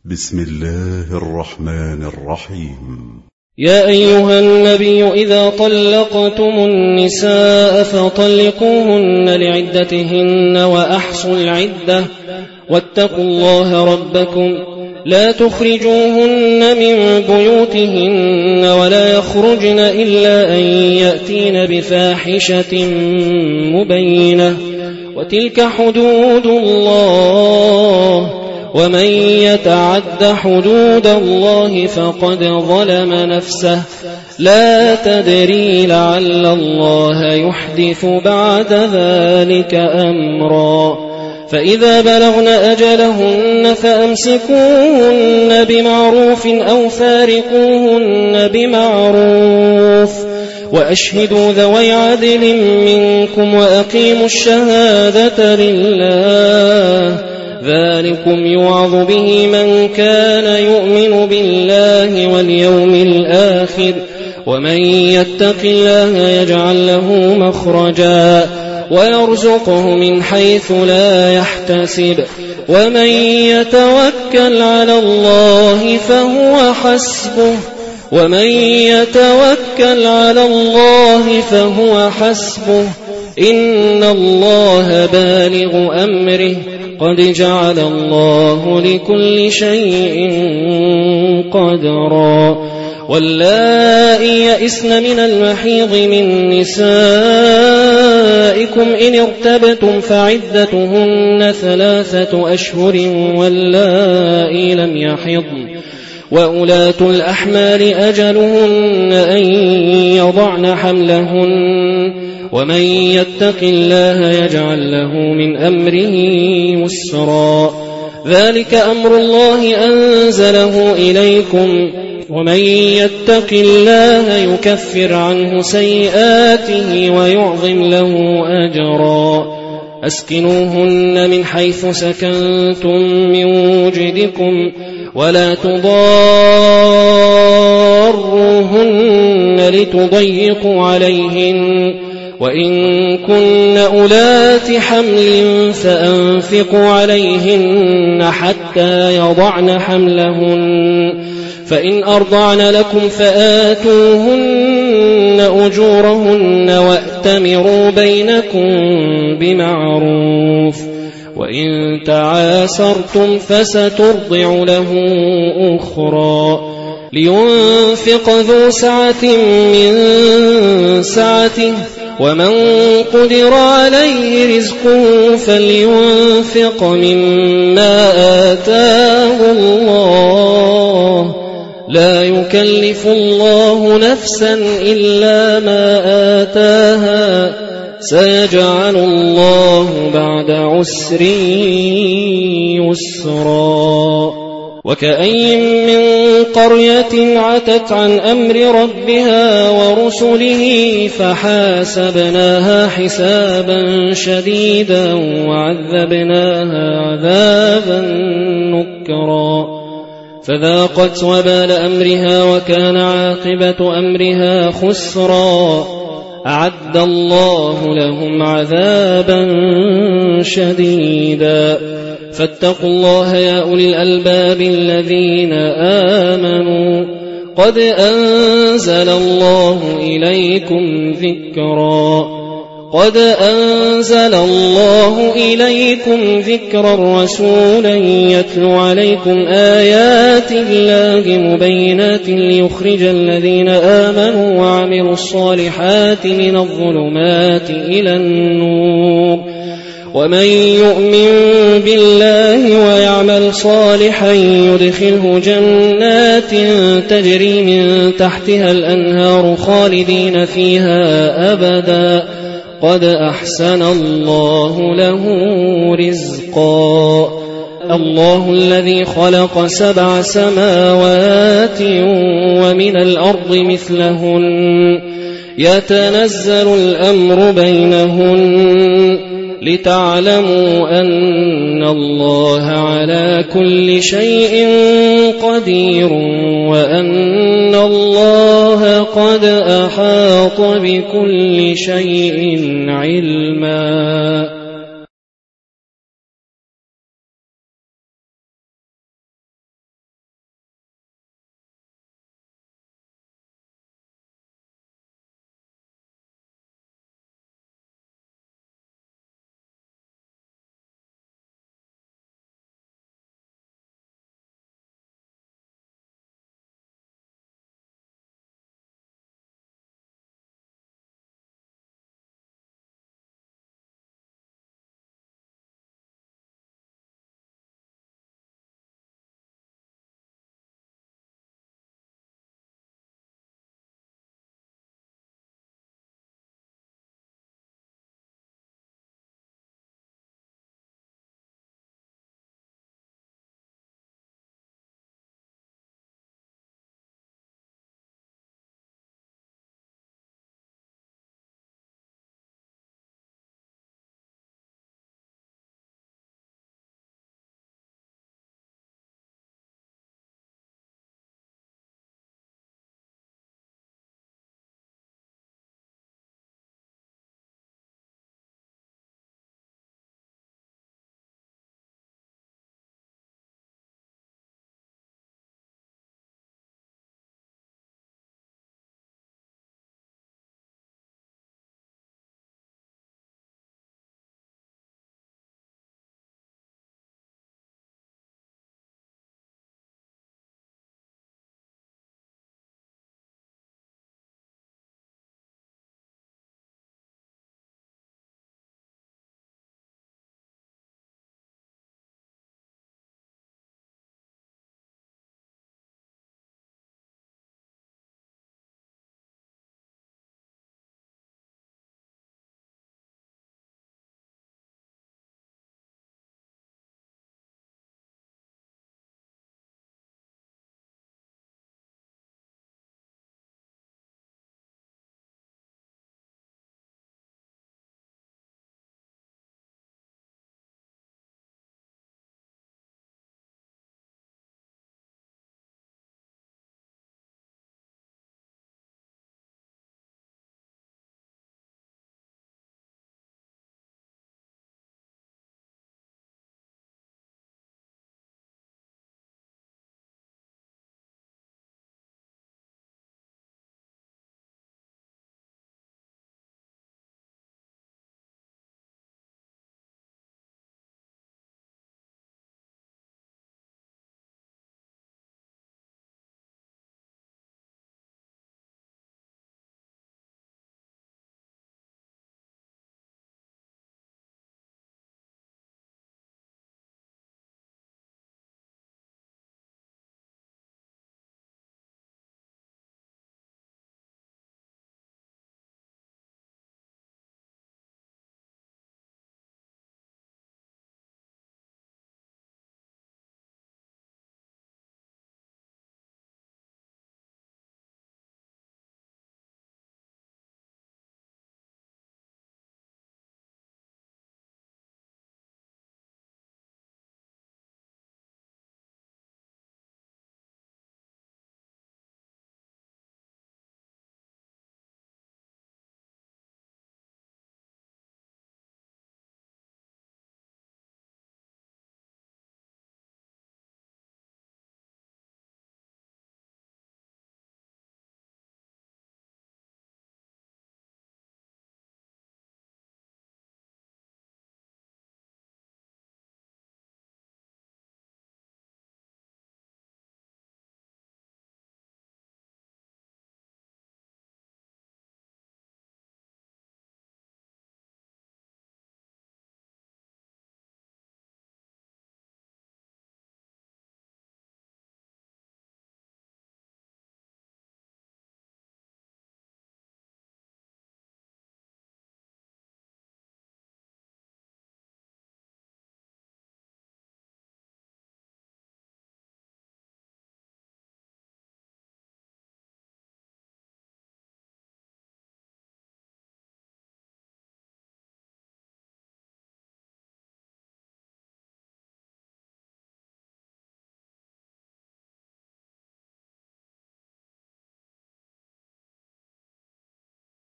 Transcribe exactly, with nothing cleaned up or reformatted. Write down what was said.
بسم الله الرحمن الرحيم. يا أيها النبي إذا طلقتم النساء فطلقوهن لعدتهن وأحصوا العدة واتقوا الله ربكم لا تخرجوهن من بيوتهن ولا يخرجن إلا أن يأتين بفاحشة مبينة وتلك حدود الله ومن يتعد حدود الله فقد ظلم نفسه لا تدري لعل الله يحدث بعد ذلك أمرا فإذا بلغن أجلهن فأمسكوهن بمعروف أو فارقوهن بمعروف وأشهدوا ذوي عدل منكم وأقيموا الشهادة لله ذلكم يوعظ به من كان يؤمن بالله واليوم الآخر ومن يتق الله يجعل له مخرجا ويرزقه من حيث لا يحتسب ومن يتوكل على الله فهو حسبه ومن يتوكل على الله فهو حسبه إن الله بالغ أمره قد جعل الله لكل شيء قدرا واللائي يئسن من المحيض من نسائكم إن ارتبتم فعدتهن ثلاثة أشهر واللائي لم يحضن وأولاة الأحمال أجلهن أن يضعن حملهن ومن يتق الله يجعل له من أمره يسرا ذلك أمر الله أنزله إليكم ومن يتق الله يكفر عنه سيئاته ويعظم له أجرا أسكنوهن من حيث سكنتم من وجدكم ولا تضاروهن لتضيقوا عليهن وإن كن أولات حمل فأنفقوا عليهن حتى يضعن حملهن فإن أرضعن لكم فآتوهن أجورهن وأتمروا بينكم بمعروف وإن تعاسرتم فسترضع له أخرى لينفق ذو سعة من سعته ومن قدر عليه رزقه فلينفق مما آتاه الله لا يكلف الله نفسا إلا ما آتاها سيجعل الله بعد عسر يسرا وكأي من قرية عتت عن أمر ربها ورسله فحاسبناها حسابا شديدا وعذبناها عذابا نكرا فذاقت وبال أمرها وكان عاقبة أمرها خسرا أعد الله لهم عذابا شديدا فاتقوا الله يا أولي الألباب الذين آمنوا قد أنزل الله إليكم ذكرا قد أنزل الله إليكم ذكرا رسولا يتلو عليكم آيات الله مبينات ليخرج الذين آمنوا وعملوا الصالحات من الظلمات إلى النور ومن يؤمن بالله ويعمل صالحا يدخله جنات تجري من تحتها الأنهار خالدين فيها أبدا قد أحسن الله له رزقا الله الذي خلق سبع سماوات ومن الأرض مثلهن يتنزل الأمر بينهن لتعلموا أن الله على كل شيء قدير وأن الله قد أحاط بكل شيء علما